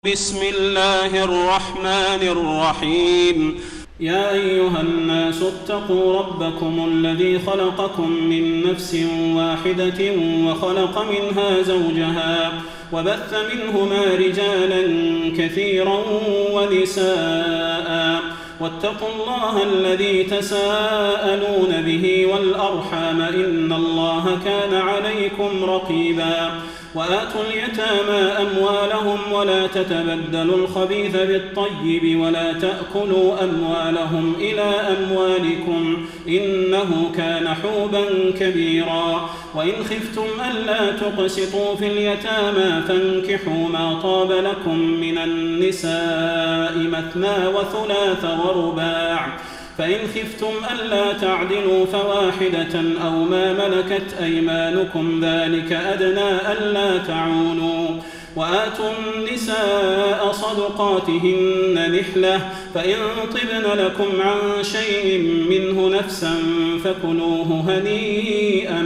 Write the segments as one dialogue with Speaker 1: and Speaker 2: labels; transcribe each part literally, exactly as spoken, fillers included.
Speaker 1: بسم الله الرحمن الرحيم. يا أيها الناس اتقوا ربكم الذي خلقكم من نفس واحدة وخلق منها زوجها وبث منهما رجالا كثيرا ونساء واتقوا الله الذي تساءلون به والأرحام إن الله كان عليكم رقيبا. وآتوا اليتامى أموالهم ولا تتبدلوا الخبيث بالطيب ولا تأكلوا أموالهم إلى أموالكم إنه كان حوبا كبيرا. وإن خفتم ألا تقسطوا في اليتامى فانكحوا ما طاب لكم من النساء مثنى وثلاث ورباع، فإن خفتم ألا تعدلوا فواحدة أو ما ملكت أيمانكم ذلك أدنى ألا تعولوا. وآتوا النساء صدقاتهن نحلة، فإن طبن لكم عن شيء منه نفسا فكلوه هنيئا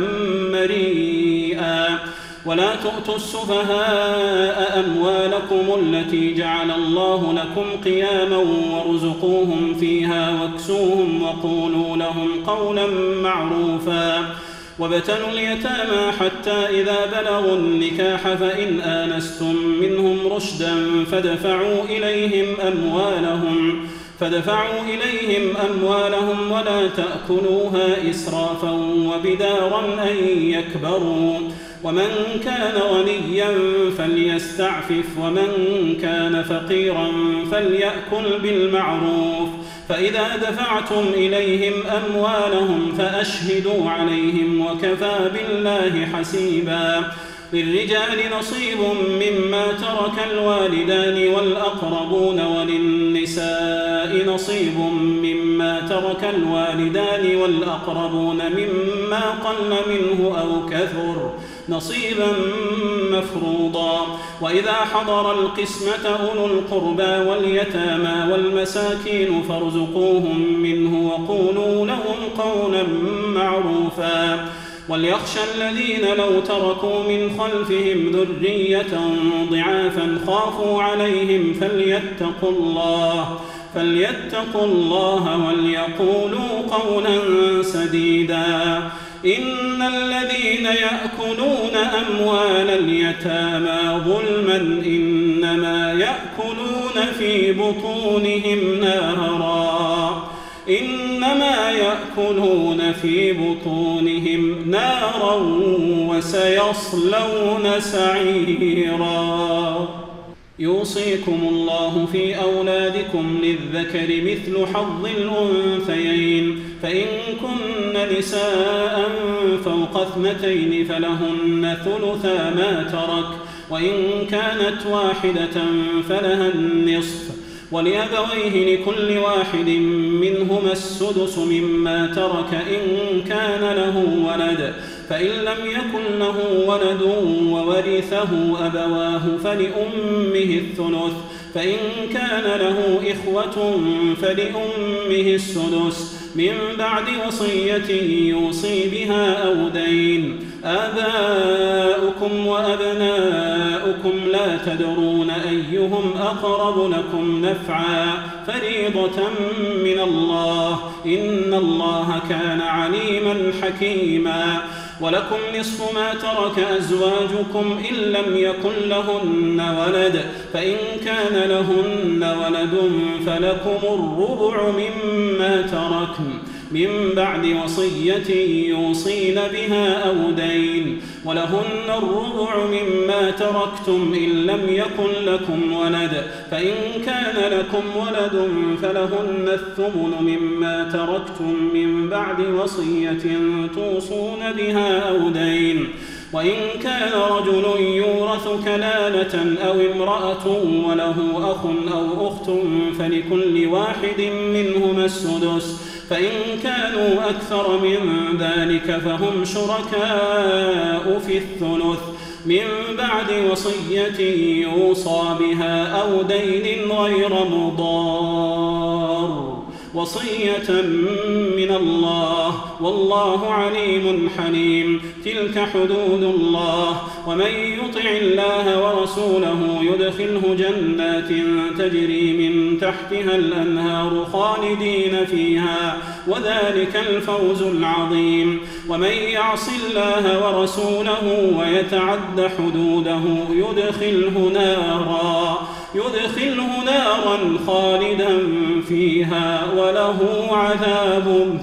Speaker 1: مريئا. ولا تؤتوا السفهاء أموالكم التي جعل الله لكم قياما وارزقوهم فيها واكسوهم وقولوا لهم قولا معروفا. وابتلوا اليتامى حتى إذا بلغوا النكاح فإن آنستم منهم رشدا فادفعوا إليهم أموالهم فدفعوا إليهم أموالهم ولا تأكلوها إسرافا وبدارا أن يكبروا. ومن كان غنيا فليستعفف ومن كان فقيرا فليأكل بالمعروف. فإذا دفعتم إليهم أموالهم فأشهدوا عليهم وكفى بالله حسيبا. للرجال نصيب مما ترك الوالدان والأقربون وللنساء نصيب مما ترك الوالدان والأقربون مما قل منه أو كثر نصيبا مفروضا. وإذا حضر القسمة أولو القربى واليتامى والمساكين فارزقوهم منه وقولوا لهم قولا معروفا. وليخشى الذين لو تركوا من خلفهم ذرية ضعافا خافوا عليهم فليتقوا الله فليتقوا الله وليقولوا قولا سديدا. إن الذين يأكلون أموال اليتامى ظلما إنما يأكلون في بطونهم نارا إنما يأكلون في بطونهم نارا وسيصلون سعيرا. يوصيكم الله في أولادكم للذكر مثل حظ الأنثيين، فإن كن نساء فوق اثنتين فلهن ثلثا ما ترك، وإن كانت واحدة فلها النصف، ولأبويه لكل واحد منهما السدس مما ترك إن كان له ولد، فإن لم يكن له ولد وورثه أبواه فلأمه الثلث، فإن كان له إخوة فلأمه السدس من بعد وصية يوصي بها أو دين. آباؤكم وأبناؤكم لا تدرون أيهم أقرب لكم نفعا فريضة من الله إن الله كان عليما حكيما. ولكم نصف ما ترك أزواجكم إن لم يكن لهن ولد، فإن كان لهن ولد فلكم الربع مما تركن من بعد وصية يوصين بها أو دين. ولهن الربع مما تركتم إن لم يكن لكم ولد، فإن كان لكم ولد فلهن الثمن مما تركتم من بعد وصية توصون بها أو دين. وإن كان رجل يورث كلالة أو امرأة وله أخ أو أخت فلكل واحد منهما السدس، فإن كانوا أكثر من ذلك فهم شركاء في الثلث من بعد وصية يوصى بها أو دين غير مضار. وصية من الله والله عليم حليم. تلك حدود الله ومن يطع الله ورسوله يدخله جنات تجري من تحتها الأنهار خالدين فيها وذلك الفوز العظيم. ومن يعص الله ورسوله ويتعد حدوده يدخله نارا يدخله نارا خالدا فيها وله عذاب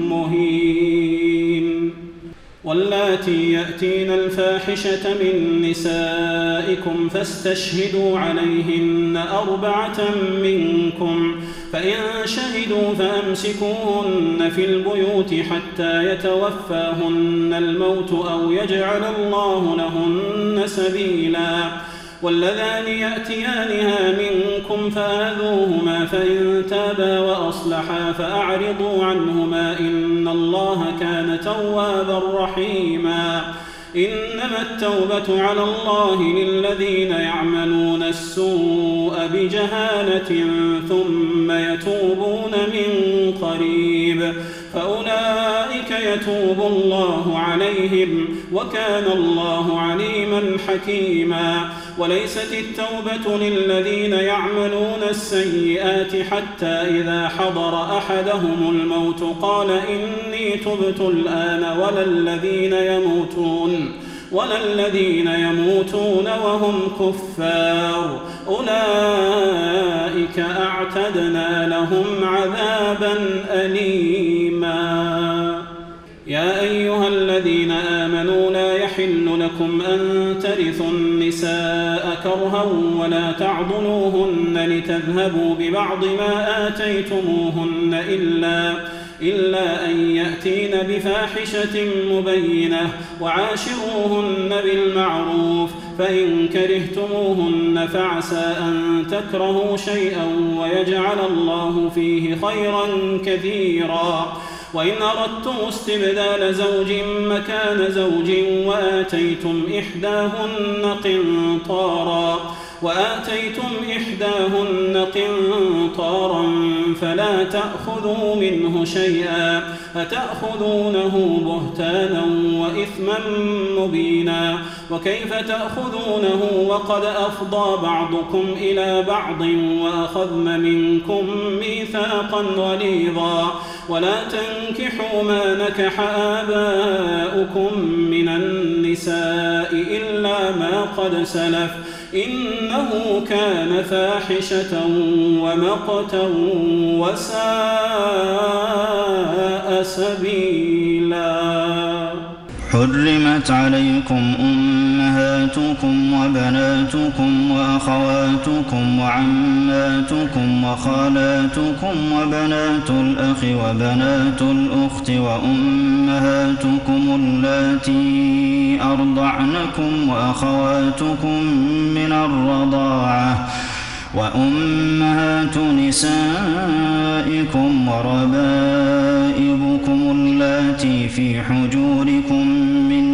Speaker 1: مهين. واللاتي يأتين الفاحشة من نسائكم فاستشهدوا عليهن أربعة منكم فإن شهدوا فأمسكوهن في البيوت حتى يتوفاهن الموت أو يجعل الله لهن سبيلا. واللذان يأتيانها منكم فآذوهما فإن تابا وأصلحا فأعرضوا عنهما إن الله كان توابا رحيما. إنما التوبة على الله للذين يعملون السوء بجهالة ثم يتوبون من قريب فأولئك يتوب الله عليهم وكان الله عليما حكيما. وليست التوبة للذين يعملون السيئات حتى إذا حضر أحدهم الموت قال إني تبت الآن ولا الذين يموتون ولا الذين يموتون وهم كفار أولئك أعتدنا لهم عذابا أليما. يا أيها الذين آمنوا لا يحل لكم أن ترثوا النساء كرها ولا تعضلوهن لتذهبوا ببعض ما آتيتموهن إلا إلا أن يأتين بفاحشة مبينة وعاشروهن بالمعروف فإن كرهتموهن فعسى أن تكرهوا شيئا ويجعل الله فيه خيرا كثيرا. وإن أردتم استبدال زوج مكان زوج وآتيتم إحداهن قنطارا وآتيتم إحداهن قنطارا فلا تأخذوا منه شيئا أتأخذونه بهتانا وإثما مبينا. وكيف تأخذونه وقد أفضى بعضكم إلى بعض وأخذن منكم ميثاقا غليظا. ولا تنكحوا ما نكح آباؤكم من النساء إلا ما قد سلف إنه كان فاحشة ومقتا وساء سبيلا.
Speaker 2: حرمت عليكم أمهاتكم وبناتكم وأخواتكم وعماتكم وخالاتكم وبنات الأخ وبنات الأخت وأمهاتكم اللاتي أرضعنكم وأخواتكم من الرضاعة وأمهات نسائكم وربائبكم اللاتي في حجوركم من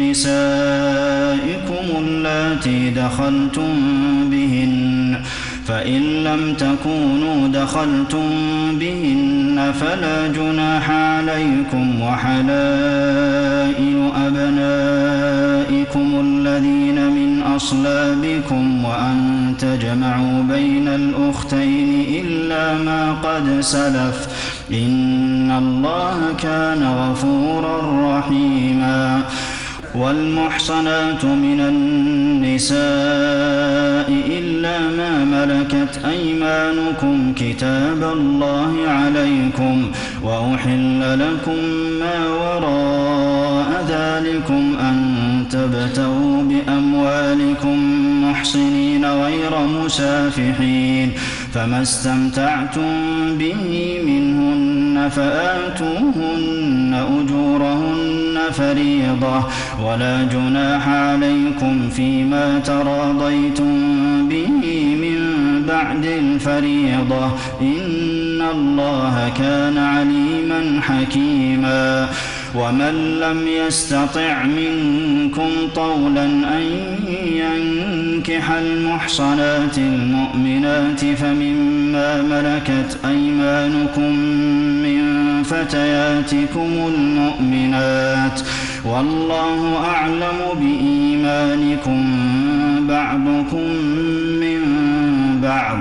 Speaker 2: نسائكم اللاتي دخلتم بهن فإن لم تكونوا دخلتم بهن فلا جناح عليكم وحلائل أبنائكم الذين من أصلابكم وأن تجمعوا بين الأختين إلا ما قد سلف إن الله كان غفورا رحيما. والمحصنات من النساء إلا ما ملكت أيمانكم كتاب الله عليكم وأحل لكم ما وراء ذلكم أن تبتغوا بأموالكم محصنين غير مسافحين فما استمتعتم به منهن فآتوهن أجورهن فريضة ولا جناح عليكم فيما تراضيتم به من بعد الفريضة إن الله كان عليما حكيما. ومن لم يستطع منكم طولا أن ينكح المحصنات المؤمنات فمما مما ملكت أيمانكم من فتياتكم المؤمنات والله أعلم بإيمانكم بعضكم من بعض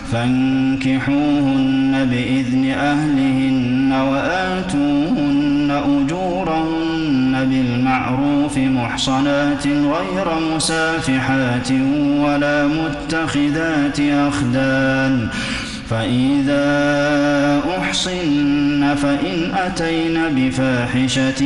Speaker 2: فانكحوهن بإذن أهلهن وآتوهن أجورهن بالمعروف محصنات غير مسافحات ولا متخذات أخدان فإذا أحصن فإن أتين بفاحشة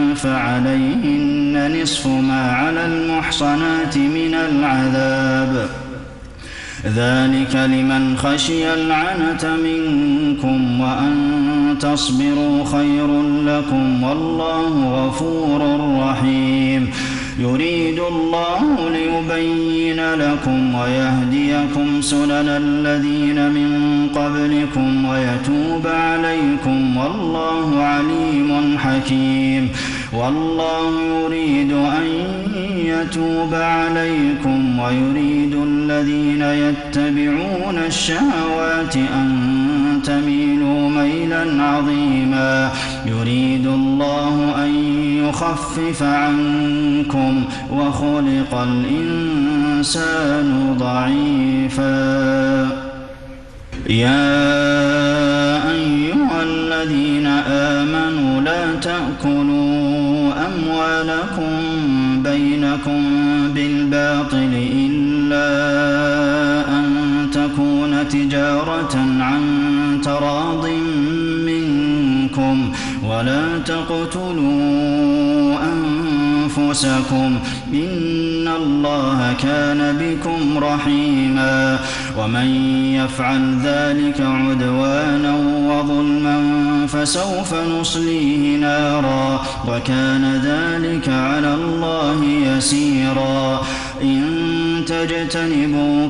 Speaker 2: فعليهن نصف ما على المحصنات من العذاب ذلك لمن خشي العنة منكم وأن تصبروا خير لكم والله غفور رحيم يريد الله ليبين لكم ويهديكم سنن الذين من قبلكم ويتوب عليكم والله عليم حكيم والله يريد أن يتوب عليكم ويريد الذين يتبعون الشهوات أن تميلوا ميلا عظيما يريد الله أن يخفف عنكم وخلق الإنسان ضعيفا يا أيها الذين آمنوا لا تأكلوا أموالكم بينكم بالباطل إلا أن تكون تجارة عن تراض منكم ولا تقتلوا أنفسكم إن الله كان بكم رحيما ومن يفعل ذلك عدوانا وظلما فسوف نصليه نارا وكان ذلك على الله يسيرا إن تجتنبوا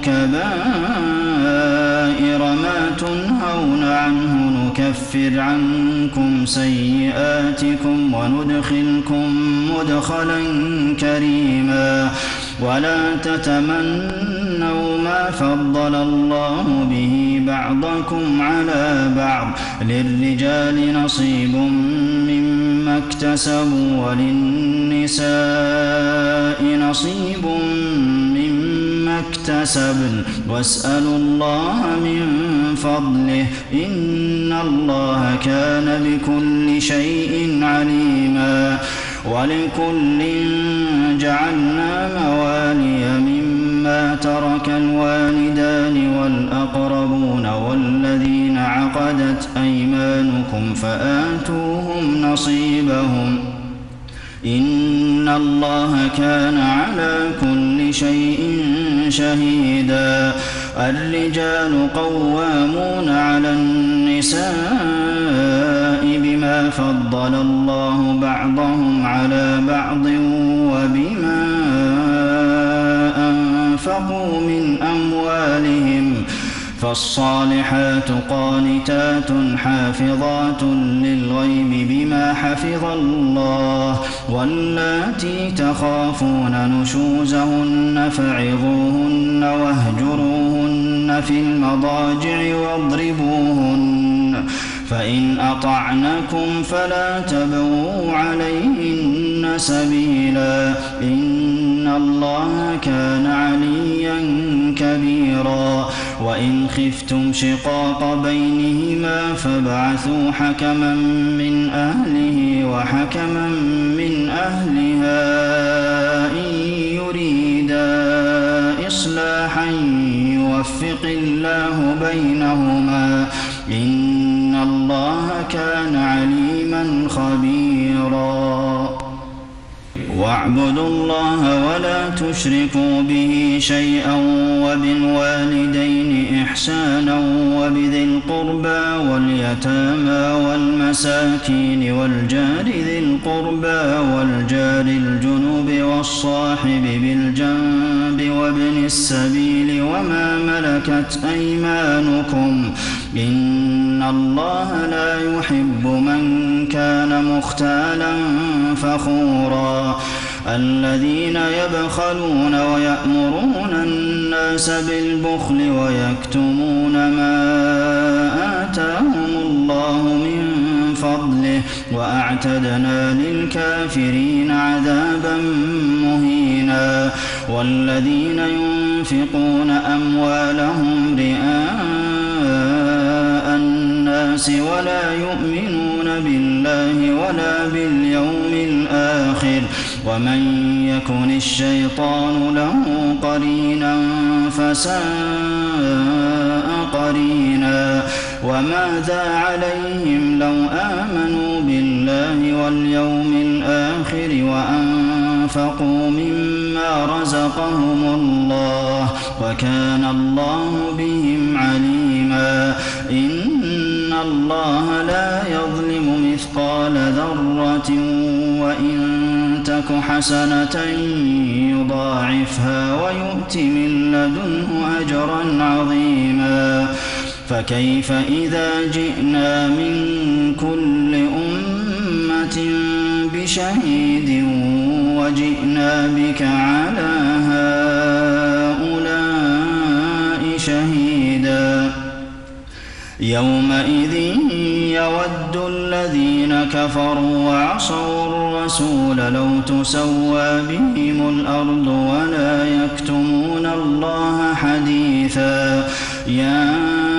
Speaker 2: كبائر ما تنهون عنه نكفر عنكم سيئاتكم وندخلكم مدخلا كريما ولا تتمنوا ما فضل الله به بعضكم على بعض للرجال نصيب مما اكتسبوا وللنساء نصيب مما اكتسبن واسألوا الله من فضله إن الله كان بكل شيء عليما ولكل جعلنا موالي مما ترك الوالدان والأقربون والذين عقدت أيمانكم فآتوهم نصيبهم إن الله كان على كل شيء شهيدا الرجال قوامون على النساء بما فضل الله بعضهم على بعض وبما أنفقوا من أموالهم فالصالحات قانتات حافظات للغيب بما حفظ الله واللاتي تخافون نشوزهن فعظوهن واهجروهن في المضاجع واضربوهن فإن أطعنكم فلا تبغوا عليهن سبيلا إن الله كان عليا كبيرا وإن خفتم شقاق بينهما فابعثوا حكما من أهله وحكما من أهلها إن يريدا إصلاحا يوفق الله بينهما إن الله كان عليما خبيرا واعبدوا الله ولا تشركوا به شيئا وبالوالدين إحسانا وبذي القربى واليتامى والمساكين والجار ذي القربى والجار الجنوب والصاحب بالجنب وابن السبيل وما ملكت أيمانكم إن الله لا يحب من كان مختالا فخورا الذين يبخلون ويأمرون الناس بالبخل ويكتمون ما وأعتدنا للكافرين عذابا مهينا والذين ينفقون أموالهم رئاء الناس ولا يؤمنون بالله ولا باليوم الآخر ومن يكن الشيطان له قرينا فساء قرينا وماذا عليهم لو آمنوا بالله واليوم الآخر وأنفقوا مما رزقهم الله وكان الله بهم عليما إن الله لا يظلم مثقال ذرة وإن تك حسنة يضاعفها ويؤت من لدنه أجرا عظيما فكيف إذا جئنا من كل أمة بشهيد وجئنا بك على هؤلاء شهيدا يومئذ يود الذين كفروا وعصوا الرسول لو تسوى بهم الأرض ولا يكتمون الله حديثا يا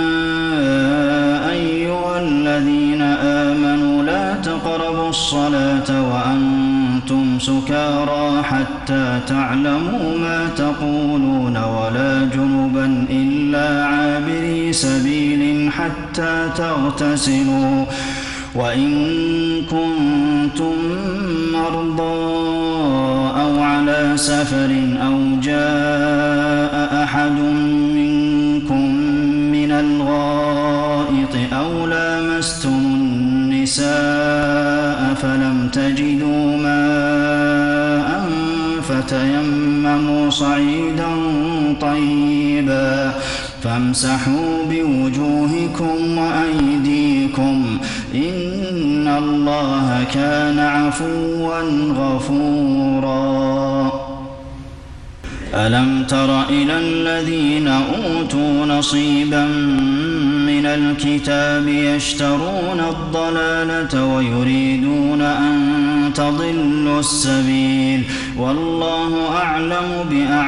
Speaker 2: أيها الذين آمنوا لا تقربوا الصلاة وأنتم سكارى حتى تعلموا ما تقولون ولا جنبا إلا عابري سبيل حتى تغتسلوا وإن كنتم مرضى أو على سفر أو جاء أحد منكم من الغائط أو لامستم النساء فلم تجدوا ماء فتيمموا صعيدا طيبا فامسحوا بوجوهكم وأيديكم إن الله كان عفوا غفورا ألم تر إلى الذين أوتوا نصيبا من الكتاب يشترون الضلالة ويريدون أن تضلوا السبيل والله أعلم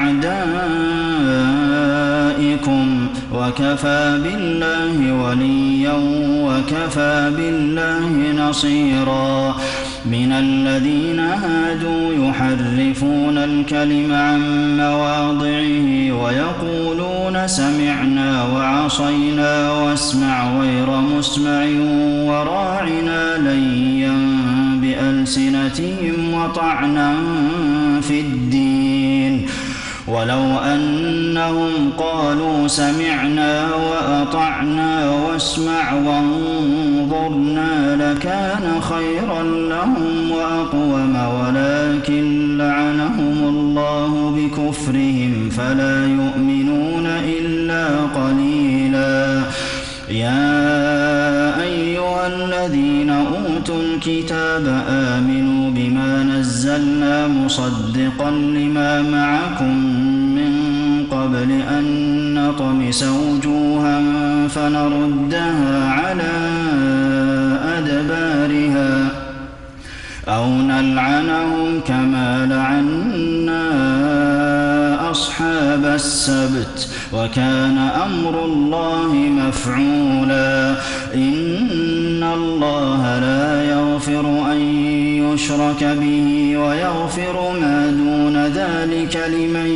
Speaker 2: بأعدائكم وكفى بالله وليا وكفى بالله نصيرا من الذين هادوا يحرفون الكلم عن مواضعه ويقولون سمعنا وعصينا واسمع غير مسمع وراعنا ليا بألسنتهم وطعنا في الدين ولو أنهم قالوا سمعنا وأطعنا واسمع وانظرنا لكان خيرا لهم وأقوم ولكن لعنهم الله بكفرهم فلا يؤمنون إلا قليلا يا أيها الذين أوتوا الكتاب آمنوا بما نزلنا مصدقا لما معكم من قبل أن نطمس وجوها فنردها على أدبارها أو نلعنهم كما لعنا أصحاب السبت وكان أمر الله مفعولا إن الله لا يغفر أن يشرك به ويغفر ما دون ذلك لمن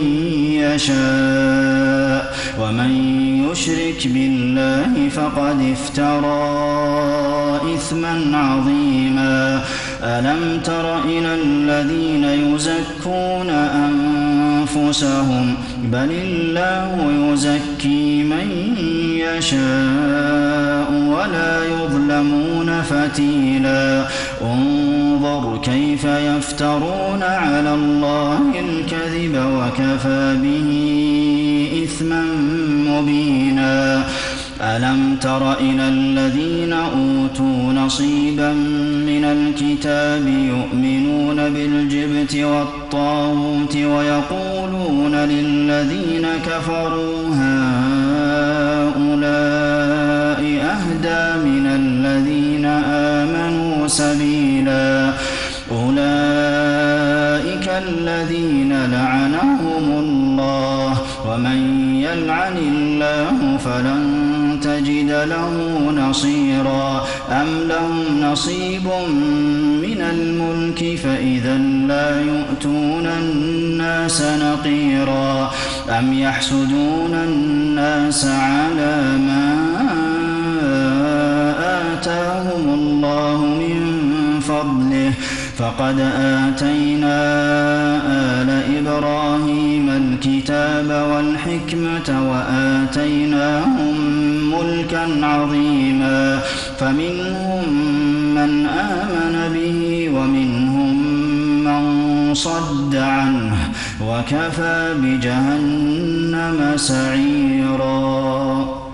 Speaker 2: يشاء ومن يشرك بالله فقد افترى إثما عظيما ألم تر إلى الذين يزكون أنفسهم بل الله يزكي من يشاء ولا يظلمون فتيلا انظر كيف يفترون على الله الكذب وكفى به إثما مبينا ألم تر إلى الذين أوتوا نصيبا من الكتاب يؤمنون بالجبت والطاغوت ويقولون للذين كفروا هؤلاء أهدى من الذين آمنوا سبيلا فلن تجد له نصيرا أم لهم نصيب من الملك فإذا لا يؤتون الناس نقيرا أم يحسدون الناس على ما آتاهم الله من فضله فقد آتينا آل إبراهيم الكتاب والحكمة وآتيناهم ملكا عظيما فمنهم من آمن به ومنهم من صد عنه وكفى بجهنم سعيرا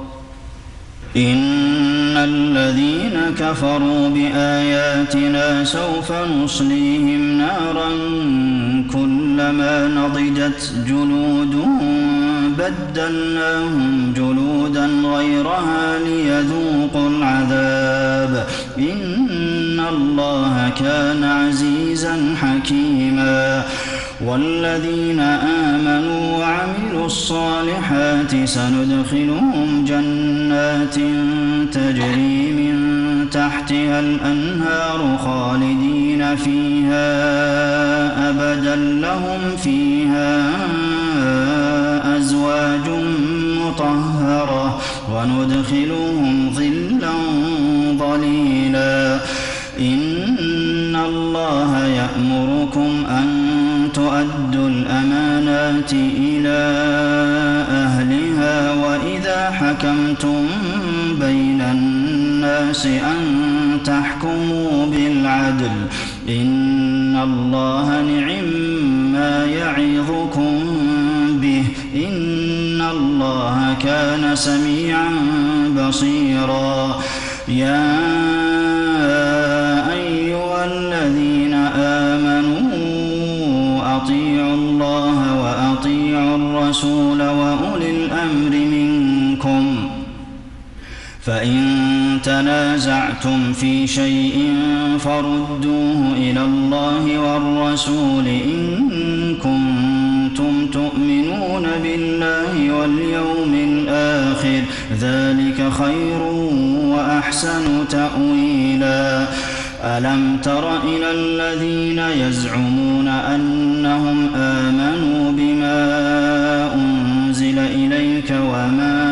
Speaker 2: إن الذين كفروا بآياتنا سوف نصليهم نارا كلما نضجت جلودهم بدلناهم جلودا غيرها ليذوقوا العذاب إن الله كان عزيزا حكيما والذين آمنوا وعملوا الصالحات سندخلهم جنات تجري من تحتها الأنهار خالدين فيها أبدا لهم فيها أزواج مطهرة وندخلهم ظلا ظليلا إن الله يأمركم أن تؤدوا الأمانات إلى أهلها وإذا حكمتم بين الناس أن تحكموا بالعدل إن الله نعما يعظكم به إن الله كان سميعا بصيرا يا أيها الذين آمنوا أطيعوا الله وأطيعوا الرسول وأولي الأمر منكم فإن تنازعتم في شيء فردوه إلى الله والرسول إن كنتم تؤمنون بالله واليوم الآخر ذلك خير وأحسن تأويلا ألم تر إلى الذين يزعمون أنهم آمنوا بما أنزل إليك وما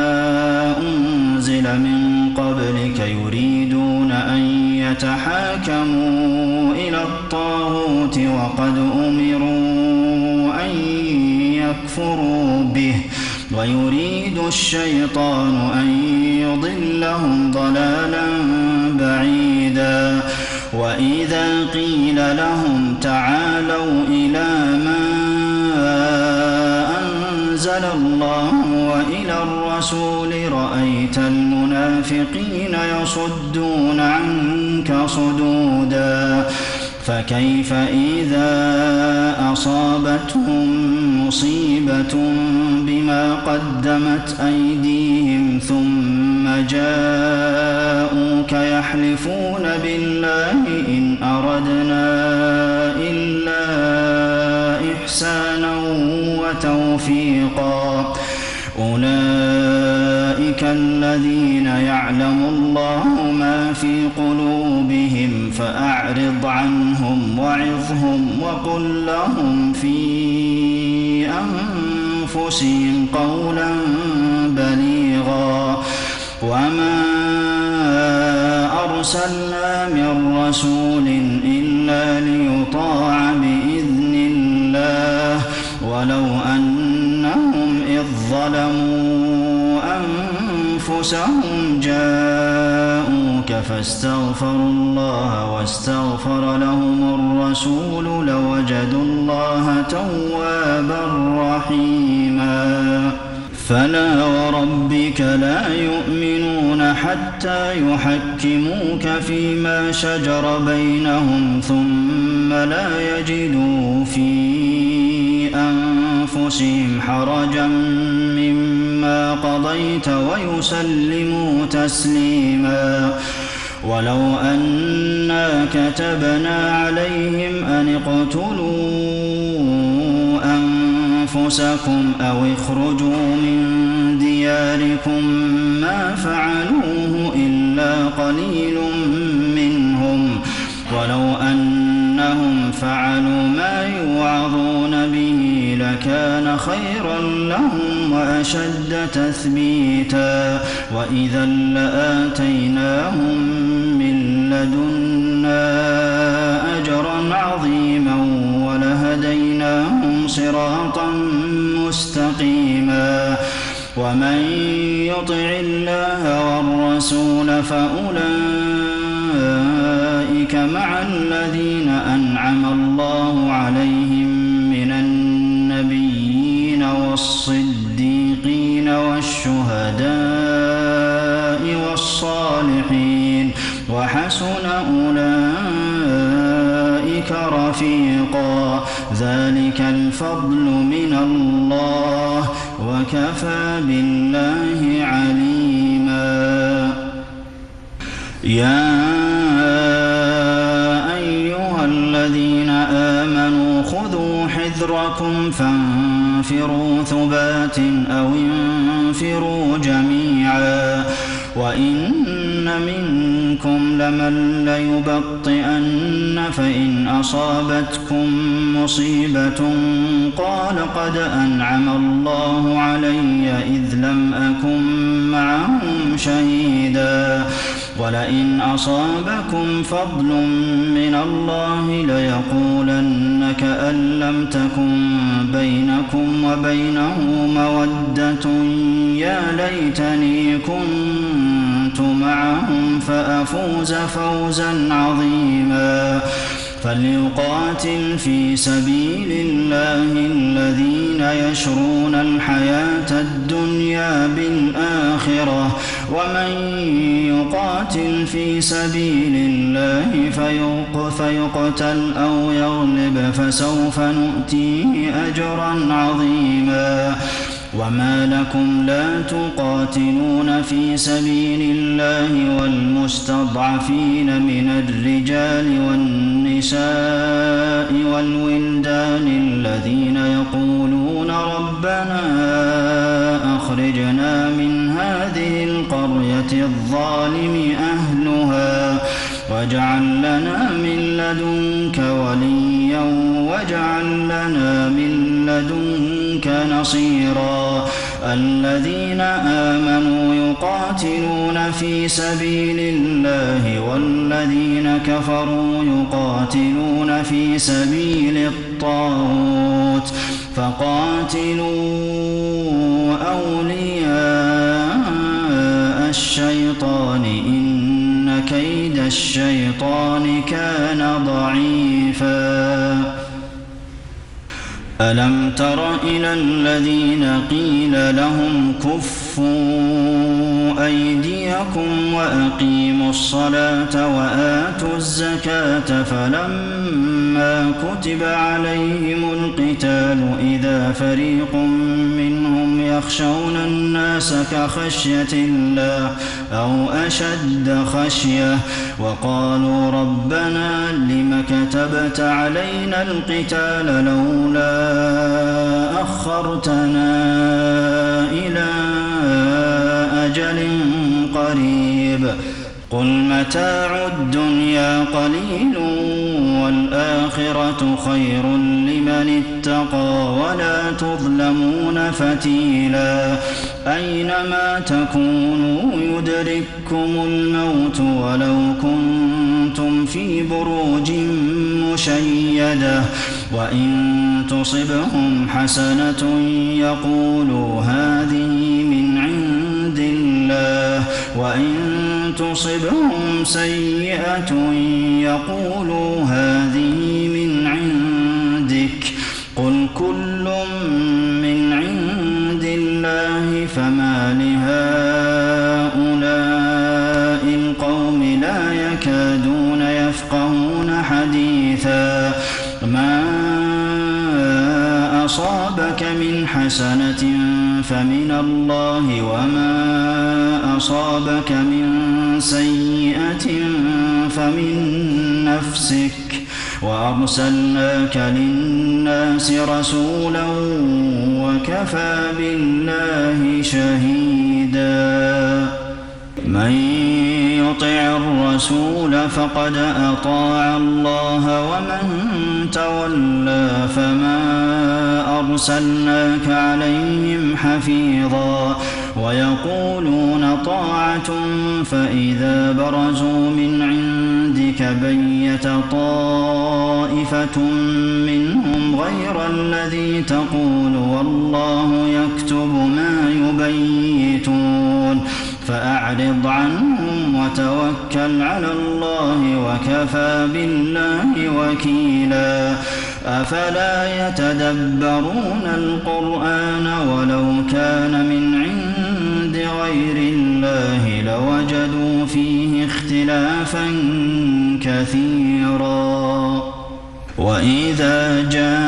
Speaker 2: أنزل من قبلك يريدون أن يتحاكموا إلى الطاغوت وقد أمروا أن يكفروا به ويريد الشيطان أن يضلهم ضلالا بعيدا وإذا قيل لهم تعالوا إلى ما أنزل الله وإلى الرسول رأيت المنافقين يصدون عنك صدودا فكيف إذا أصابتهم مصيبة بما قدمت أيديهم ثم جاءوك يحلفون بالله إن أردنا إلا إحسانا وتوفيقا أولئك الذين يعلم الله ما في قلوبهم فأعرض عنهم وعظهم وقل لهم في أنفسهم قولا بليغا وما أرسلنا من رسول إلا ليطاع بإذن الله ولو أنهم إذ ظلموا أنفسهم جاءوك فاستغفروا الله واستغفر لهم الرسول لوجدوا الله توابا رحيما فلا وربك لا يؤمنون حتى يحكموك فيما شجر بينهم ثم لا يجدوا في أنفسهم حرجا مما قضيت ويسلموا تسليما ولو أنا كتبنا عليهم أن اقتلوا أنفسكم أو اخرجوا من دياركم ما فعلوه إلا قليل منهم ولو أنهم فعلوا ما يوعظون به لكان خيرا لهم وأشد تثبيتا وإذا لآتيناهم من لدنا أجرا عظيما ولهديناهم صراطا مستقيما ومن يطع الله والرسول فأولئك مع الذين أنعم الله عليهم من النبيين والصديقين والشهداء والصالحين وحسن أولئك رفيقا ذلك الفضل من الله وكفى بالله عليما يا أيها الذين آمنوا خذوا حذركم فانفروا ثبات أو انفروا جميعا وإن منكم لمن ليبطئن فإن أصابتكم مصيبة قال قد أنعم الله علي إذ لم أكن معهم شهيدا ولئن أصابكم فضل من الله ليقولن كأن لم تكن بينكم وبينه مودة يا ليتني كنت معهم فأفوز فوزا عظيما فليقاتل في سبيل الله الذين يشرون الحياة الدنيا بالآخرة ومن يقاتل في سبيل الله فيق فيقتل أو يغلب فسوف نؤتيه أجرا عظيما وما لكم لا تقاتلون في سبيل الله والمستضعفين من الرجال والنساء والولدان الذين يقولون ربنا أخرجنا من هذه القرية الظالم أهلها واجعل لنا من لدنك وليا واجعل لنا من لدنك نصيرا الذين آمنوا يقاتلون في سبيل الله والذين كفروا يقاتلون في سبيل الطاغوت فقاتلوا أولياء الشيطان إن كيد الشيطان كان ضعيفا ألم تر إلى الذين قيل لهم كفوا أيديكم وأقيموا الصلاة وآتوا الزكاة فلما كتب عليهم القتال إذا فريق منهم يخشون الناس كخشية الله أو أشد خشية وقالوا ربنا لم كتبت علينا القتال لولا أخرتنا إلى أجل قريب قل متاع الدنيا قليل والآخرة خير لمن اتقى ولا تظلمون فتيلا أينما تكونوا يدرككم الموت ولو كنتم في بروج مشيدة وإن تصبهم حسنة يقولوا هذه من عند الله وإن تصبهم سيئة يقولوا هذه من عندك قل كل من عند الله فما لهؤلاء القوم لا يكادون يفقهون حديثا ما أصابك من حسنة فمن الله وما أصابك من سيئة فمن نفسك وأرسلناك للناس رسولا وكفى بالله شهيدا من يطع الرسول فقد أطاع الله ومن تولى فما أرسلناك عليهم حفيظا ويقولون طاعة فإذا برزوا من عندك بيت طائفة منهم غير الذي تقول والله يكتب ما يبيتون فأعرض عنهم وتوكل على الله وكفى بالله وكيلا أفلا يتدبرون القرآن ولو كان من عند غير الله لوجدوا فيه اختلافا كثيرا وإذا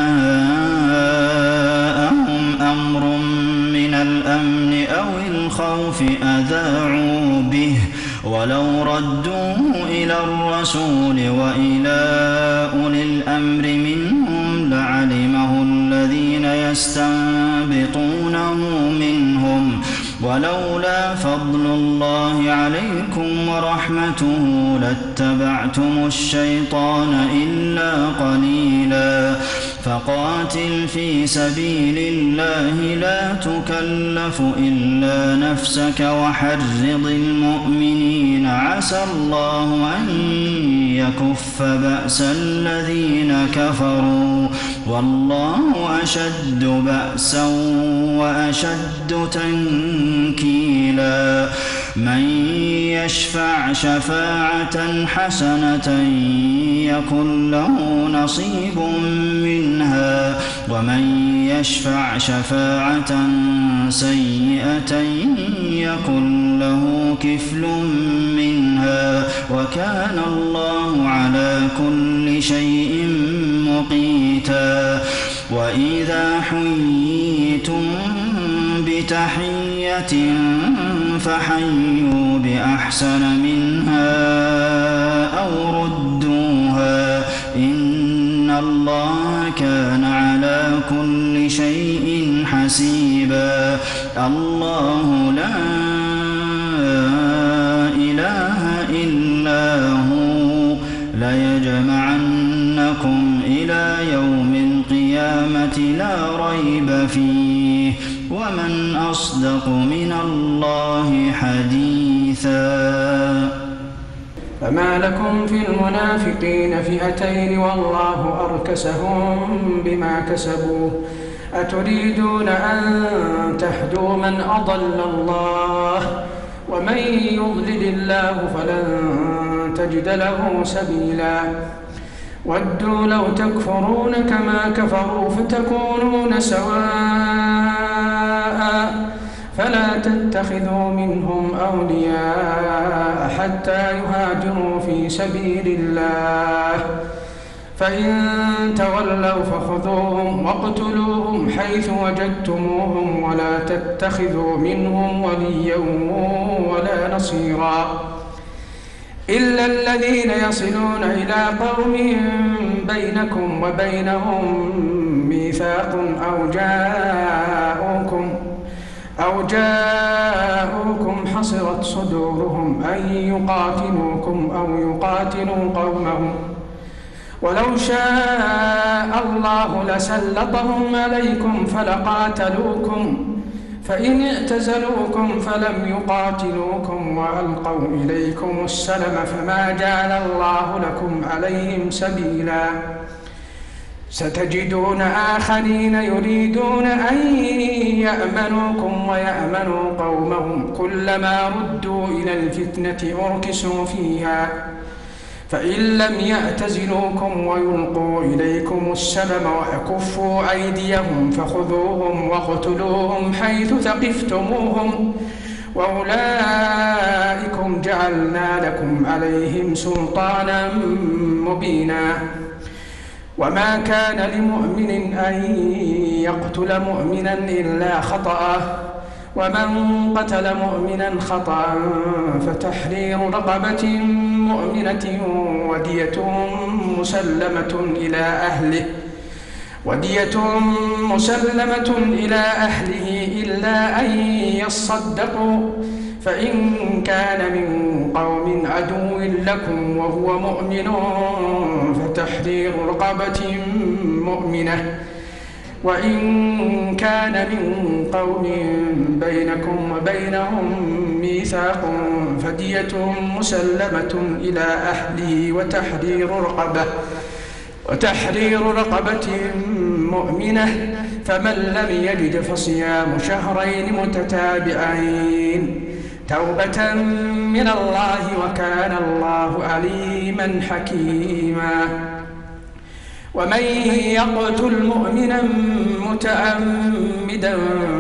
Speaker 2: جاءهم أمر من الأمن أو الخوف أذاعوا به ولو ردوه إلى الرسول وإلى أولي الأمر منهم لعلمه الذين يستنبطونه منهم ولولا فضل الله عليكم ورحمته لاتبعتم الشيطان إلا قليلا فقاتل في سبيل الله لا تكلف إلا نفسك وحرض المؤمنين عسى الله أن يكف بأس الذين كفروا والله أشد بأسا وأشد تنكيلا من يشفع شفاعة حسنة يكن له نصيب منها ومن يشفع شفاعة سيئة يكن له كفل منها وكان الله على كل شيء مقيتا وإذا حييتم بتحية فحيوا بأحسن منها أو ردوها إن الله كان على كل شيء حسيبا الله لا إله إلا هو ليجمعنكم إلى يوم القيامة لا ريب فيه ومن أصدق من الله حديثا
Speaker 3: فما لكم في المنافقين فئتين والله أركسهم بما كسبوا أتريدون أن تهدوا من أضل الله ومن يضلل الله فلن تجد له سبيلا ودوا لو تكفرون كما كفروا فتكونون سواء فلا تتخذوا منهم أولياء حتى يهاجروا في سبيل الله فإن تولوا فخذوهم واقتلوهم حيث وجدتموهم ولا تتخذوا منهم وليا ولا نصيرا إلا الذين يصلون إلى قوم بينكم وبينهم ميثاق أو جاءوكم أو جاءوكم حصرت صدورهم أن يقاتلوكم أو يقاتلوا قومهم ولو شاء الله لسلطهم عليكم فلقاتلوكم فإن اعتزلوكم فلم يقاتلوكم وألقوا إليكم السلم فما جعل الله لكم عليهم سبيلا ستجدون آخرين يريدون أن يأمنوكم ويأمنوا قومهم كلما ردوا إلى الفتنة أركسوا فيها فإن لم يعتزلوكم ويلقوا إليكم السلم ويكفوا أيديهم فخذوهم واقتلوهم حيث ثقفتموهم وأولئكم جعلنا لكم عليهم سلطانا مبينا وما كان لمؤمن أن يقتل مؤمنا إلا خطأ ومن قتل مؤمنا خطأ فتحرير رقبة مؤمنة ودية مسلمة إلى أهله ودية مسلمة إلى أهله إلا أن يصدقوا فإن كان من قوم عدو لكم وهو مؤمن فتحرير رقبة مؤمنة وإن كان من قوم بينكم وبينهم ميثاق فدية مسلمة إلى أهله وتحرير رقبة وتحرير رقبة مؤمنة فمن لم يجد فصيام شهرين متتابعين توبة من الله وكان الله عليما حكيما. ومن يقتل مؤمنا متعمدا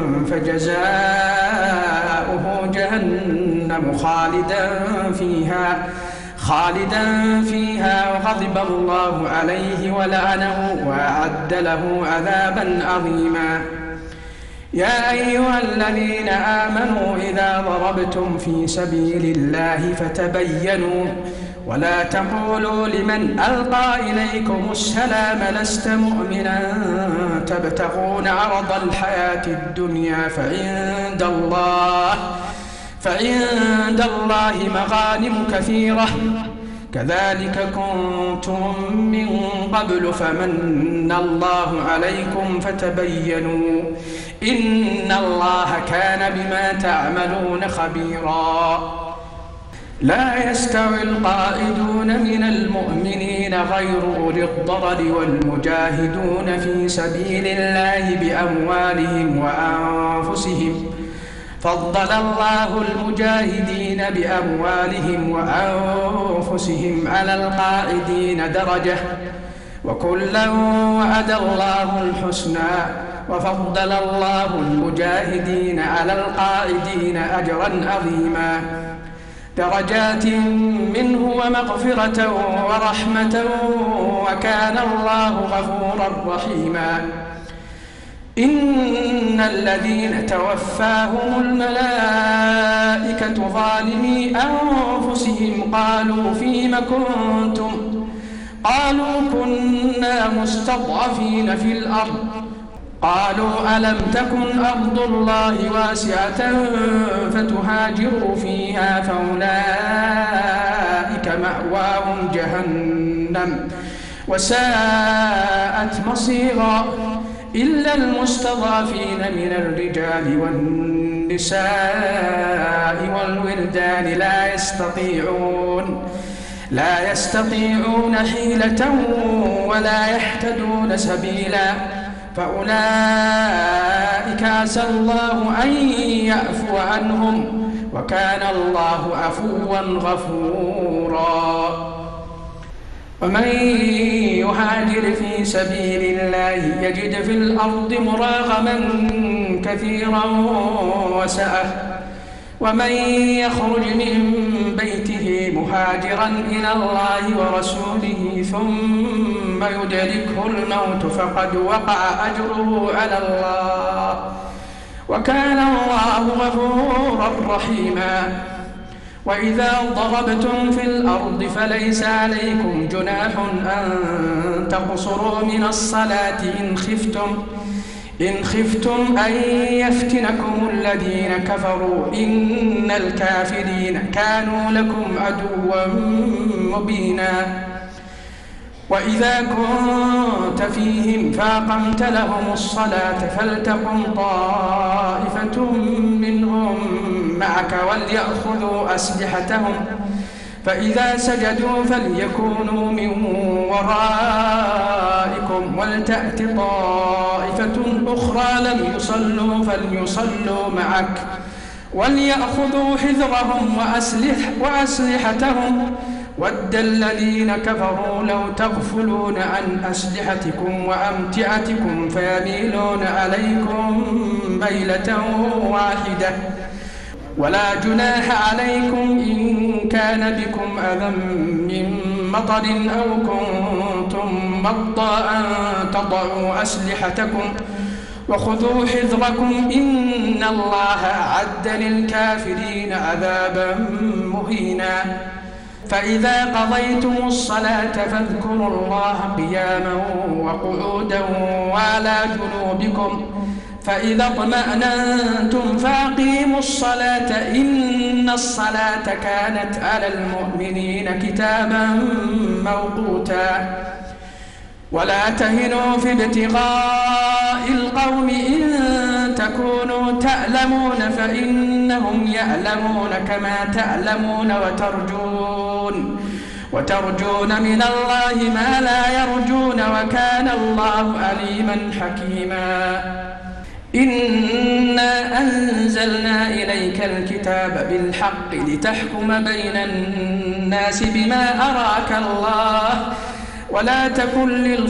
Speaker 3: فجزاؤه جهنم خالدا فيها خالدا فيها وغضب الله عليه ولعنه وأعد له عذابا عظيما. يا أيها الذين آمنوا إذا ضربتم في سبيل الله فتبينوا ولا تقولوا لمن ألقى إليكم السلام لست مؤمنا تبتغون عرض الحياة الدنيا فعند الله فعند الله مغانم كثيرة كذلك كنتم من قبل فمن الله عليكم فتبينوا إن الله كان بما تعملون خبيرا. لا يستوي القائدون من المؤمنين غير أولي الضرر والمجاهدون في سبيل الله بأموالهم وأنفسهم فضل الله المجاهدين بأموالهم وأنفسهم على القائدين درجة وكلا وعد الله الحسنى وفضل الله المجاهدين على القائدين أجرا عظيما درجات منه ومغفرة ورحمة وكان الله غفورا رحيما. إن الذين توفاهم الملائكة ظالمي أنفسهم قالوا فيم كنتم قالوا كنا مستضعفين في الأرض قالوا ألم تكن أرض الله واسعة فتهاجروا فيها فأولئك مأواهم جهنم وساءت مصيرا إلا المستضعفين من الرجال والنساء والولدان لا يستطيعون لا يستطيعون حيلة ولا يهتدون سبيلا فأولئك عسى الله أن يعفو عنهم وكان الله عفوا غفورا. ومن يهاجر في سبيل الله يجد في الأرض مراغما كثيرا وسعة ومن يخرج من بيته مهاجرا إلى الله ورسوله ثم يدركه الموت فقد وقع أجره على الله وكان الله غفورا رحيما. وإذا ضربتم في الأرض فليس عليكم جناح أن تقصروا من الصلاة إن خفتم إن خفتم أن يفتنكم الذين كفروا إن الكافرين كانوا لكم عدوا مبينا. وإذا كنت فيهم فأقمت لهم الصلاة فلتقم طائفة منهم معك وليأخذوا أسلحتهم فإذا سجدوا فليكونوا من ورائكم ولتأت طائفة أخرى لم يصلوا فليصلوا معك وليأخذوا حذرهم وأسلح وأسلحتهم ود الذين كفروا لو تغفلون عن أسلحتكم وأمتعتكم فيميلون عليكم ميلة واحدة ولا جناح عليكم إن كان بكم أذى من مطر أو كنتم مرضى أن تضعوا أسلحتكم وخذوا حذركم إن الله أعد للكافرين عذابا مهينا فإذا قضيتم الصلاة فاذكروا الله قياما وقعودا وعلى جنوبكم فإذا اطمأننتم فأقيموا الصلاة إن الصلاة كانت على المؤمنين كتابا موقوتا ولا تهنوا في ابتغاء القوم إن تكونوا تألمون فإنهم يألمون كما تألمون وترجون وترجون من الله ما لا يرجون وكان الله عليما حكيما إنا أنزلنا إليك الكتاب بالحق لتحكم بين الناس بما أراك الله ولا تكن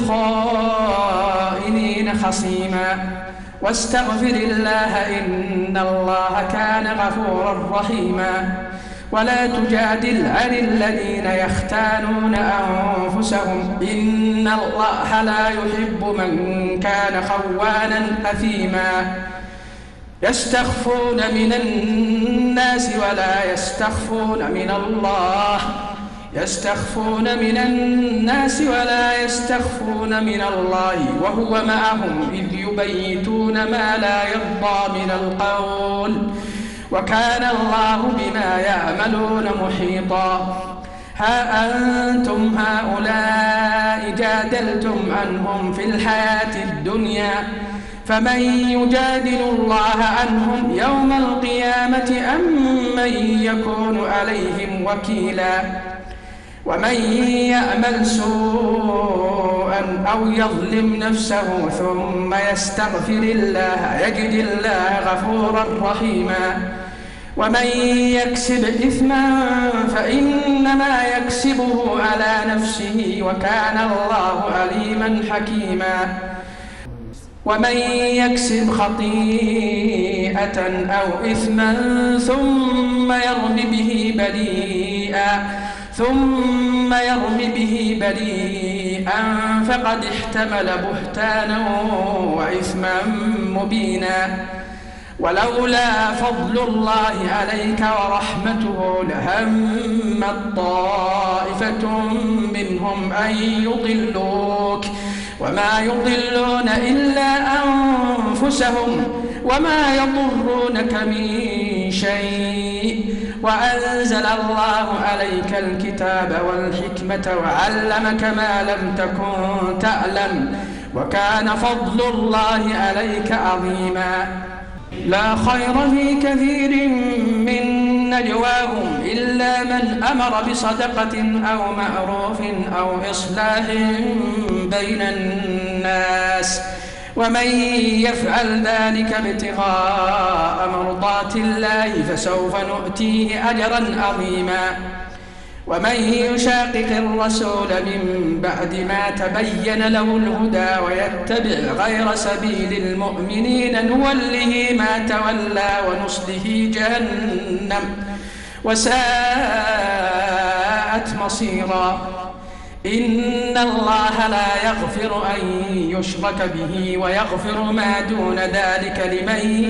Speaker 3: للخائنين خصيما واستغفر الله إن الله كان غفورا رحيما ولا تجادل عن الذين يختانون أنفسهم إن الله لا يحب من كان خوانا أثيما يستخفون من الناس ولا يستخفون من الله يستخفون من الناس ولا يستخفون من الله وهو معهم إذ يبيتون ما لا يرضى من القول وكان الله بما يعملون محيطا ها أنتم هؤلاء جادلتم عنهم في الحياة الدنيا فمن يجادل الله عنهم يوم القيامة أم من يكون عليهم وكيلا ومن يعمل سوءا أو يظلم نفسه ثم يستغفر الله يجد الله غفورا رحيما ومن يكسب إثما فإنما يكسبه على نفسه وكان الله عليما حكيما ومن يكسب خطيئة أو إثما ثم يرم به بريئا ثم يرم به بريئا فقد احتمل بهتانا وإثما مبينا ولولا فضل الله عليك ورحمته لهمت طائفة منهم أن يضلوك وما يضلون إلا أنفسهم وما يضرونك من شيء وأنزل الله عليك الكتاب والحكمة وعلمك ما لم تكن تعلم وكان فضل الله عليك عظيما لا خير في كثير من نجواهم إلا من أمر بصدقة أو معروف أو إصلاح بين الناس ومن يفعل ذلك ابتغاء مرضات الله فسوف نؤتيه أجرا عظيما ومن يشاقق الرسول من بعد ما تبين له الهدى ويتبع غير سبيل المؤمنين نوله ما تولى ونصله جهنم وساءت مصيرا إن الله لا يغفر أن يشرك به ويغفر ما دون ذلك لمن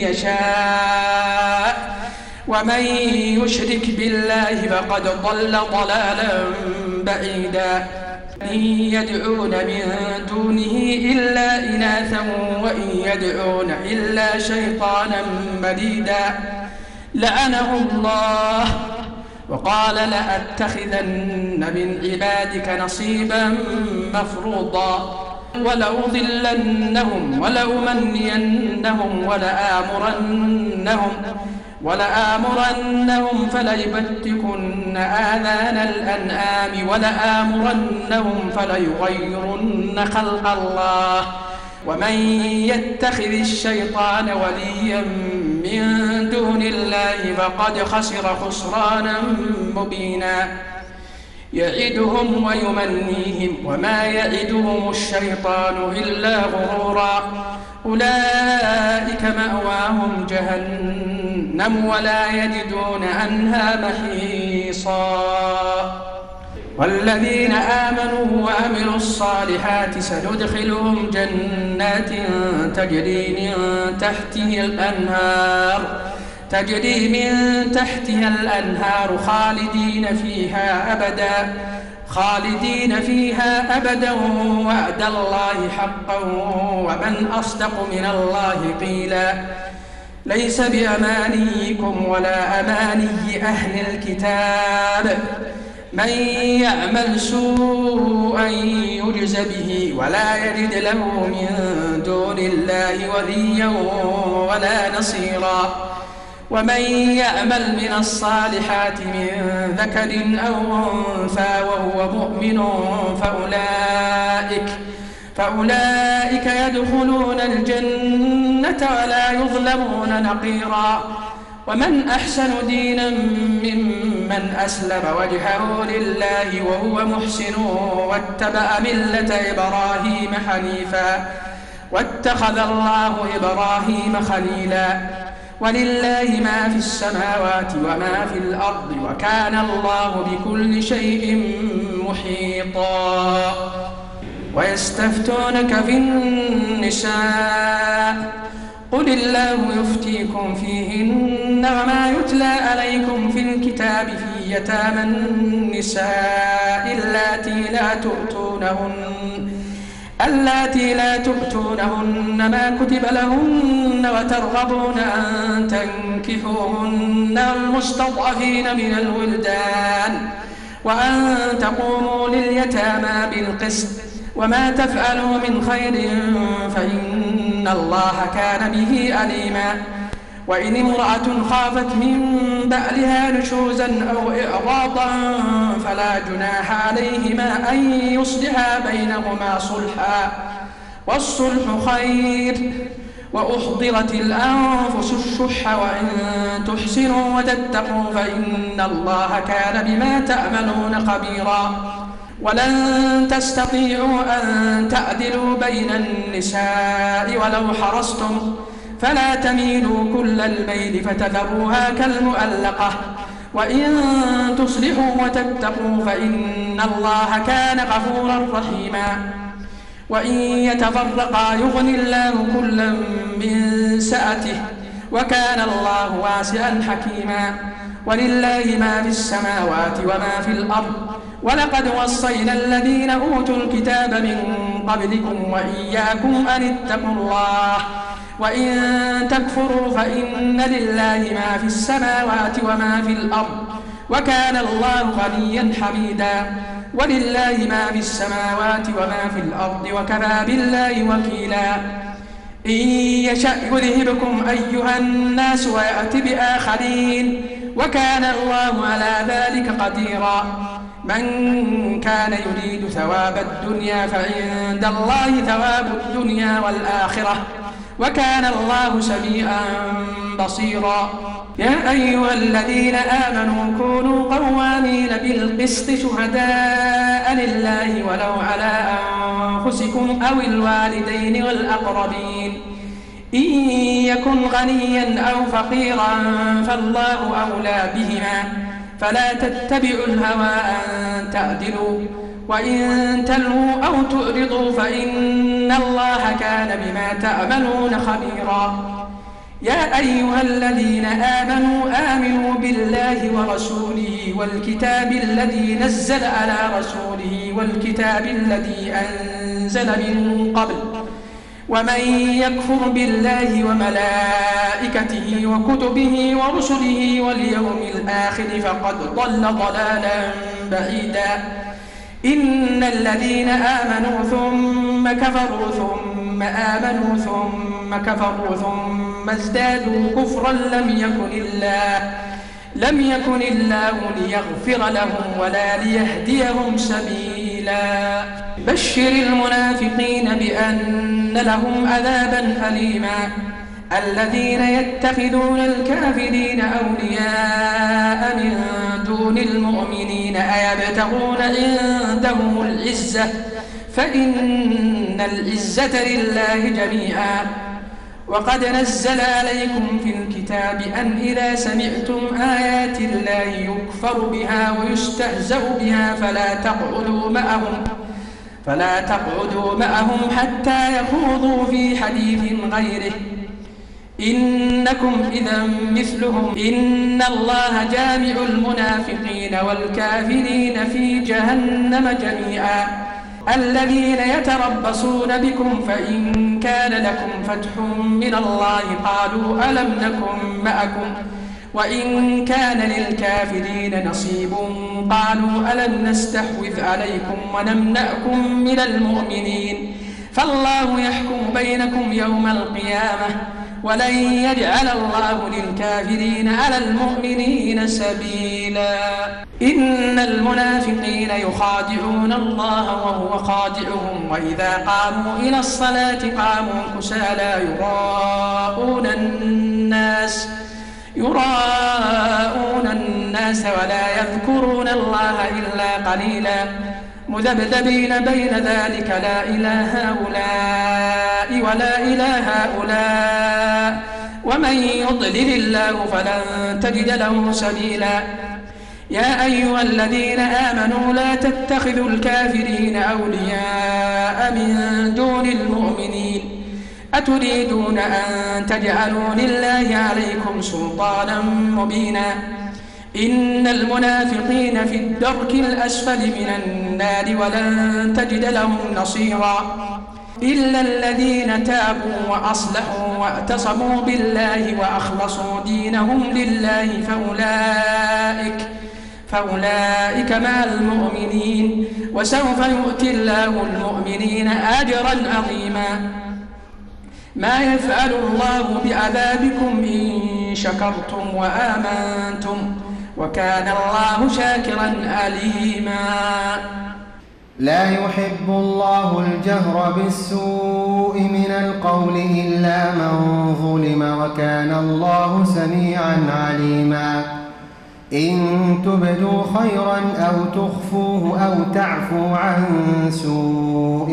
Speaker 3: يشاء ومن يشرك بالله فقد ضل ضلالا بعيدا إن يدعون من دونه إلا إناثا وإن يدعون إلا شيطانا مريدا لعنه الله وقال لأتخذن من عبادك نصيبا مفروضا ولأضلنهم ولأمنينهم ولآمرنهم ولآمرنهم فليبتكن آذان الأنعام ولآمرنهم فليغيرن خلق الله ومن يتخذ الشيطان وليا من دون الله فقد خسر خسرانا مبينا يعدهم ويمنيهم وما يعدهم الشيطان إلا غرورا أولئك مأواهم جهنم ولا يجدون عنها محيصا والذين آمنوا وعملوا الصالحات سندخلهم جنات تجري من تحتها الأنهار تجري من تحتها الأنهار خالدين فيها أبدا خالدين فيها أبدا وعد الله حقا ومن أصدق من الله قيلا ليس بأمانيكم ولا أماني أهل الكتاب من يعمل سوءا يجز به ولا يجد له من دون الله وليا ولا نصيرا ومن يعمل من الصالحات من ذكر أو أنثى وهو مؤمن فأولئك فأولئك يدخلون الجنة ولا يظلمون نقيرا ومن أحسن دينا ممن أسلم وجهه لله وهو محسن واتبع ملة إبراهيم حنيفا واتخذ الله إبراهيم خليلا ولله ما في السماوات وما في الأرض وكان الله بكل شيء محيطا ويستفتونك في النساء قل الله يفتيكم فيهن وما يتلى عليكم في الكتاب في يتامى النساء اللاتي لا تؤتونهن اللاتي لا تؤتونهن ما كتب لهن وترغبون أن تنكحوهن والمستضعفين من الولدان وأن تقوموا لليتامى بالقسط وما تفعلوا من خير فإن الله كان به عليما وإن امرأة خافت من بعلها نشوزا أو إعراضا فلا جناح عليهما أن يصلحا بينهما صلحا والصلح خير وأحضرت الأنفس الشح وإن تحسنوا وتتقوا فإن الله كان بما تعملون خبيرا ولن تستطيعوا أن تعدلوا بين النساء ولو حرصتم فلا تميلوا كل الميل فتذروها كالمؤلقة وإن تصلحوا وتتقوا فإن الله كان غفورا رحيما وإن يتفرقا يغني الله كلا من سعته وكان الله واسعا حكيما ولله ما في السماوات وما في الأرض ولقد وصينا الذين أوتوا الكتاب من قبلكم وإياكم أن اتقوا الله وإن تكفروا فإن لله ما في السماوات وما في الأرض وكان الله غنيا حميدا ولله ما في السماوات وما في الأرض وكفى بالله وكيلا إن يشأ يذهبكم أيها الناس ويأت بآخرين وكان الله على ذلك قديرا من كان يريد ثواب الدنيا فعند الله ثواب الدنيا والآخرة وكان الله سميعا بصيرا يا أيها الذين آمنوا كونوا قوامين بالقسط شهداء لله ولو على أنفسكم أو الوالدين والأقربين إن يكن غنيا أو فقيرا فالله أولى بهما فلا تتبعوا الهوى أن تعدلوا وإن تلووا أو تعرضوا فإن الله كان بما تعملون خبيرا يا أيها الذين آمنوا آمنوا بالله ورسوله والكتاب الذي نزل على رسوله والكتاب الذي أنزل من قبل ومن يكفر بالله وملائكته وكتبه ورسله واليوم الآخر فقد ضل ضلالا بعيدا إن الذين آمنوا ثم كفروا ثم آمنوا ثم كفروا ثم ازدادوا كفرا لم يكن الله لم يكن الله ليغفر لهم ولا ليهديهم سبيلا بشر المنافقين بأن لهم عذابا أليما الذين يتخذون الكافرين أولياء من دون المؤمنين أيبتغون عندهم العزة فإن العزة لله جميعا وقد نزل عليكم في الكتاب أن إذا سمعتم آيات الله يكفر بها ويستهزأ بها فلا تقعدوا معهم فلا تقعدوا معهم حتى يخوضوا في حديث غيره إنكم إذا مثلهم إن الله جامع المنافقين والكافرين في جهنم جميعا الذين يتربصون بكم فإن كان لكم فتح من الله قالوا ألم نكن معكم وإن كان للكافرين نصيب قالوا ألم نستحوذ عليكم ونمنعكم من المؤمنين فالله يحكم بينكم يوم القيامة ولن يجعل الله للكافرين على المؤمنين سبيلا إن المنافقين يخادعون الله وهو خادعهم وإذا قاموا إلى الصلاة قاموا كسالى يراءون الناس يراءون الناس ولا يذكرون الله إلا قليلا مذبذبين بين ذلك لا إله هؤلاء ولا إله هؤلاء ومن يضلل الله فلن تجد له سبيلا يا أيها الذين آمنوا لا تتخذوا الكافرين أولياء من دون المؤمنين أتريدون أن تجعلوا لله عليكم سلطانا مبينا إن المنافقين في الدرك الأسفل من النار ولن تجد لهم نصيرا إلا الذين تابوا وأصلحوا واعتصموا بالله وأخلصوا دينهم لله فأولئك فأولئك مع المؤمنين وسوف يؤتي الله المؤمنين أجرا عظيما ما يفعل الله بعذابكم إن شكرتم وآمنتم وكان الله شاكرا عليما
Speaker 4: لا يحب الله الجهر بالسوء من القول إلا من ظلم وكان الله سميعا عليما إن تبدوا خيرا أو تخفوه أو تعفوا عن سوء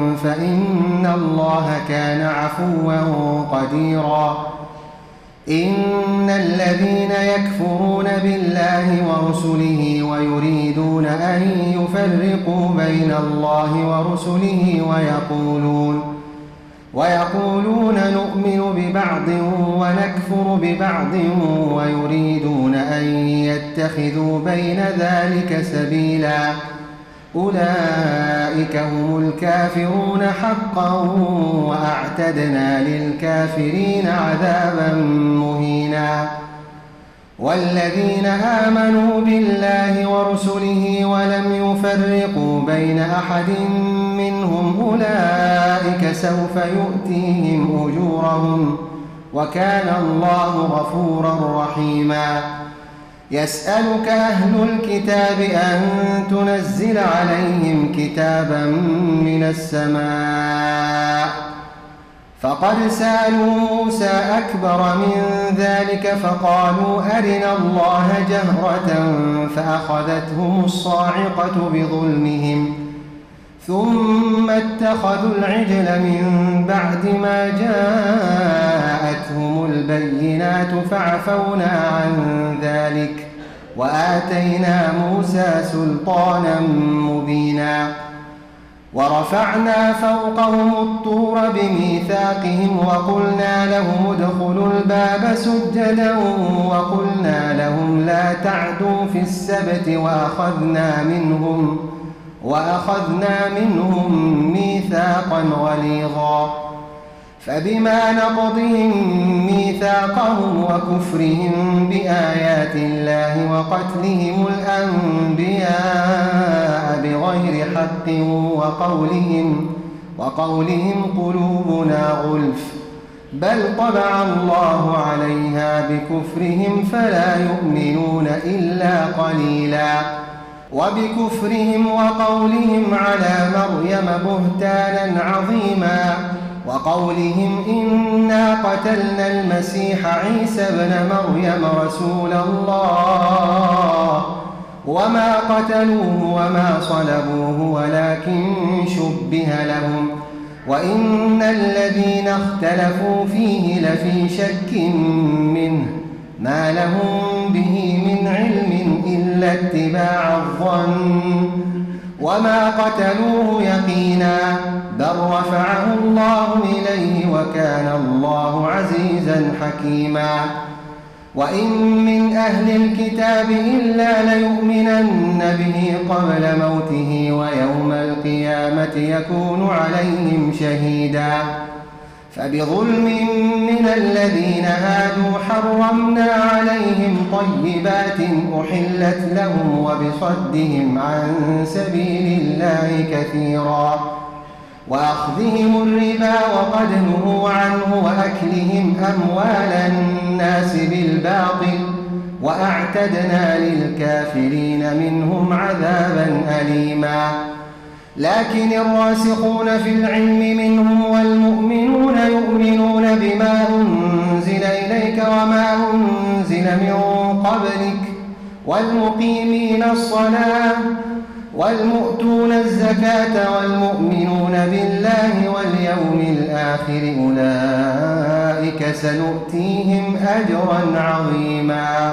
Speaker 4: فإن الله كان عفوا قديرا إن الذين يكفرون بالله ورسله ويريدون أن يفرقوا بين الله ورسله ويقولون ويقولون نؤمن ببعض ونكفر ببعض ويريدون أن يتخذوا بين ذلك سبيلا أولئك هم الكافرون حقا وأعتدنا للكافرين عذابا مهينا والذين آمنوا بالله ورسله ولم يفرقوا بين أحد منهم أولئك سوف يؤتيهم أجورهم وكان الله غفورا رحيما يسألك أهل الكتاب أن تنزل عليهم كتابا من السماء فقد سألوا موسى أكبر من ذلك فقالوا أرنا الله جهرة فأخذتهم الصاعقة بظلمهم ثم اتخذوا العجل من بعد ما جاءتهم البينات فعفونا عن ذلك وآتينا موسى سلطانا مبينا ورفعنا فوقهم الطور بميثاقهم وقلنا لهم ادخلوا الباب سجدا وقلنا لهم لا تعدوا في السبت وأخذنا منهم وأخذنا منهم ميثاقا غليظا فبما نقضهم ميثاقهم وكفرهم بآيات الله وقتلهم الأنبياء بغير حق وقولهم, وقولهم قلوبنا غلف بل طبع الله عليها بكفرهم فلا يؤمنون إلا قليلا وبكفرهم وقولهم على مريم بهتانا عظيما وقولهم إنا قتلنا المسيح عيسى ابن مريم رسول الله وما قتلوه وما صلبوه ولكن شبه لهم وإن الذين اختلفوا فيه لفي شك منه ما لهم به من علم إلا اتباع الظن وما قتلوه يقينا بل رفعه الله إليه وكان الله عزيزا حكيما وإن من أهل الكتاب إلا ليؤمنن به قبل موته ويوم القيامة يكون عليهم شهيدا فبظلم من الذين هادوا حرمنا عليهم طيبات أحلت لهم وبصدهم عن سبيل الله كثيرا وأخذهم الربا وقد نهوا عنه وأكلهم أموال الناس بالباطل وأعتدنا للكافرين منهم عذابا أليما لكن الراسخون في العلم منهم والمؤمنون يؤمنون بما أنزل إليك وما أنزل من قبلك والمقيمين الصلاة والمؤتون الزكاة والمؤمنون بالله واليوم الآخر أولئك سنؤتيهم أجرا عظيما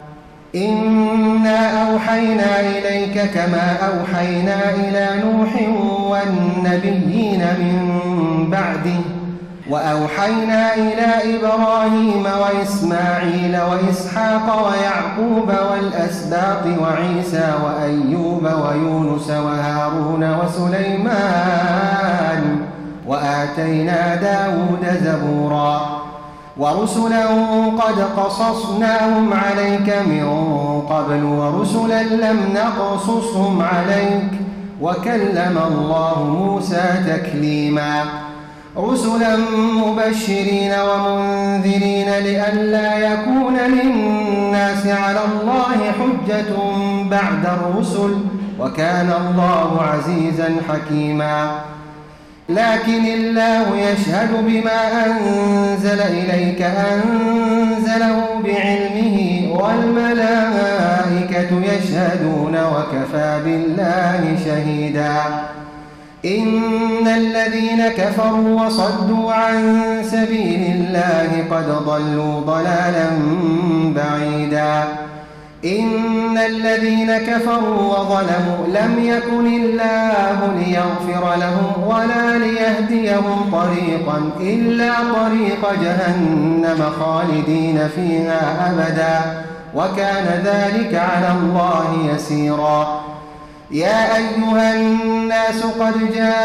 Speaker 4: إنا أوحينا إليك كما أوحينا إلى نوح والنبيين من بعده وأوحينا إلى إبراهيم وإسماعيل وإسحاق ويعقوب والأسباط وعيسى وأيوب ويونس وهارون وسليمان وآتينا داود زبورا ورسلا قد قصصناهم عليك من قبل ورسلا لم نقصصهم عليك وكلم الله موسى تكليما رسلا مبشرين ومنذرين لئلا يكون للناس على الله حجة بعد الرسل وكان الله عزيزا حكيما لكن الله يشهد بما أنزل إليك أنزله بعلمه والملائكة يشهدون وكفى بالله شهيدا إن الذين كفروا وصدوا عن سبيل الله قد ضلوا ضلالا بعيدا إن الذين كفروا وظلموا لم يكن الله ليغفر لهم ولا ليهديهم طريقا إلا طريق جهنم خالدين فيها أبدا وكان ذلك على الله يسيرا يا أيها الناس قد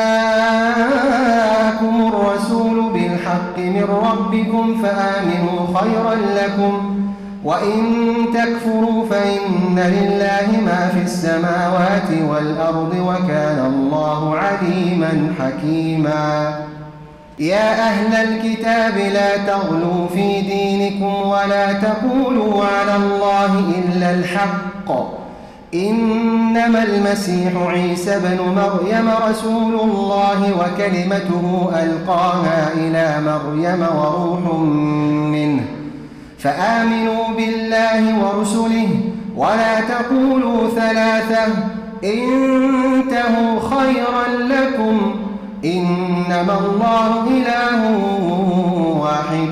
Speaker 4: جاءكم الرسول بالحق من ربكم فآمنوا خيرا لكم وإن تكفروا فإن لله ما في السماوات والأرض وكان الله عليما حكيما يا أهل الكتاب لا تغلوا في دينكم ولا تقولوا على الله إلا الحق إنما المسيح عيسى بن مريم رسول الله وكلمته ألقاها إلى مريم وروح منه فآمنوا بالله ورسله ولا تقولوا ثلاثة انتهوا خيرا لكم إنما الله إله واحد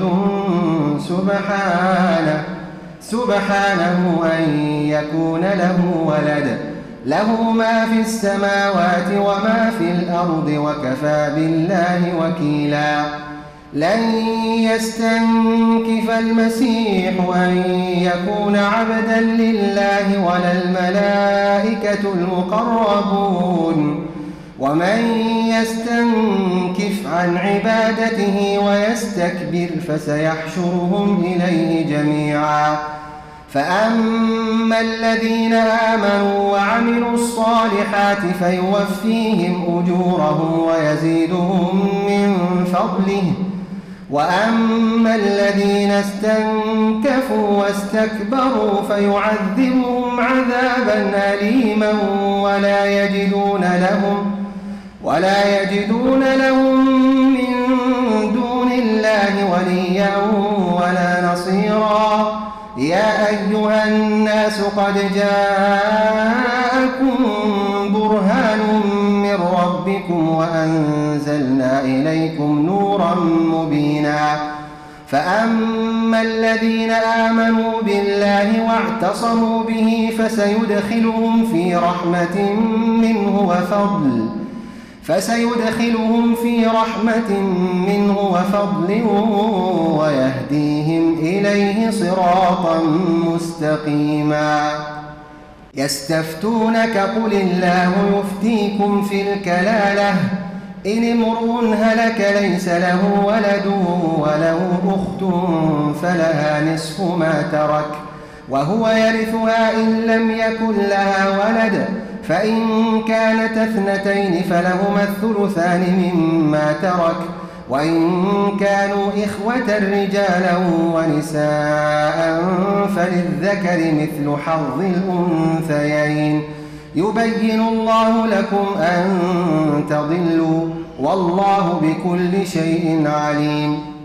Speaker 4: سبحانه سبحانه أن يكون له ولد له ما في السماوات وما في الأرض وكفى بالله وكيلا لن يستنكف المسيح أن يكون عبدا لله ولا الملائكة المقربون ومن يستنكف عن عبادته ويستكبر فسيحشرهم إليه جميعا فأما الذين آمنوا وعملوا الصالحات فيوفيهم أجورهم ويزيدهم من فضله وأما الذين استنكفوا واستكبروا فيعذبهم عذابا أليما ولا يجدون لهم ولا يجدون لهم من دون الله وليا ولا نصيرا يا أيها الناس قد جاءكم برهان من ربكم وأنزلنا إليكم نورا مبينا. فأما الذين آمنوا بالله واعتصموا به فسيدخلهم في رحمة منه وفضل فسيدخلهم في رحمة منه وفضل ويهديهم إليه صراطا مستقيما. يستفتونك قل الله يفتيكم في الكلالة إن امرؤ هلك ليس له ولد وله أخت فلها نصف ما ترك وهو يرثها إن لم يكن لها ولد فإن كانت اثنتين فلهما الثلثان مما ترك وإن كانوا إخوة رجالا ونساء فللذكر مثل حظ الأنثيين يبين الله لكم أن تضلوا والله بكل شيء عليم.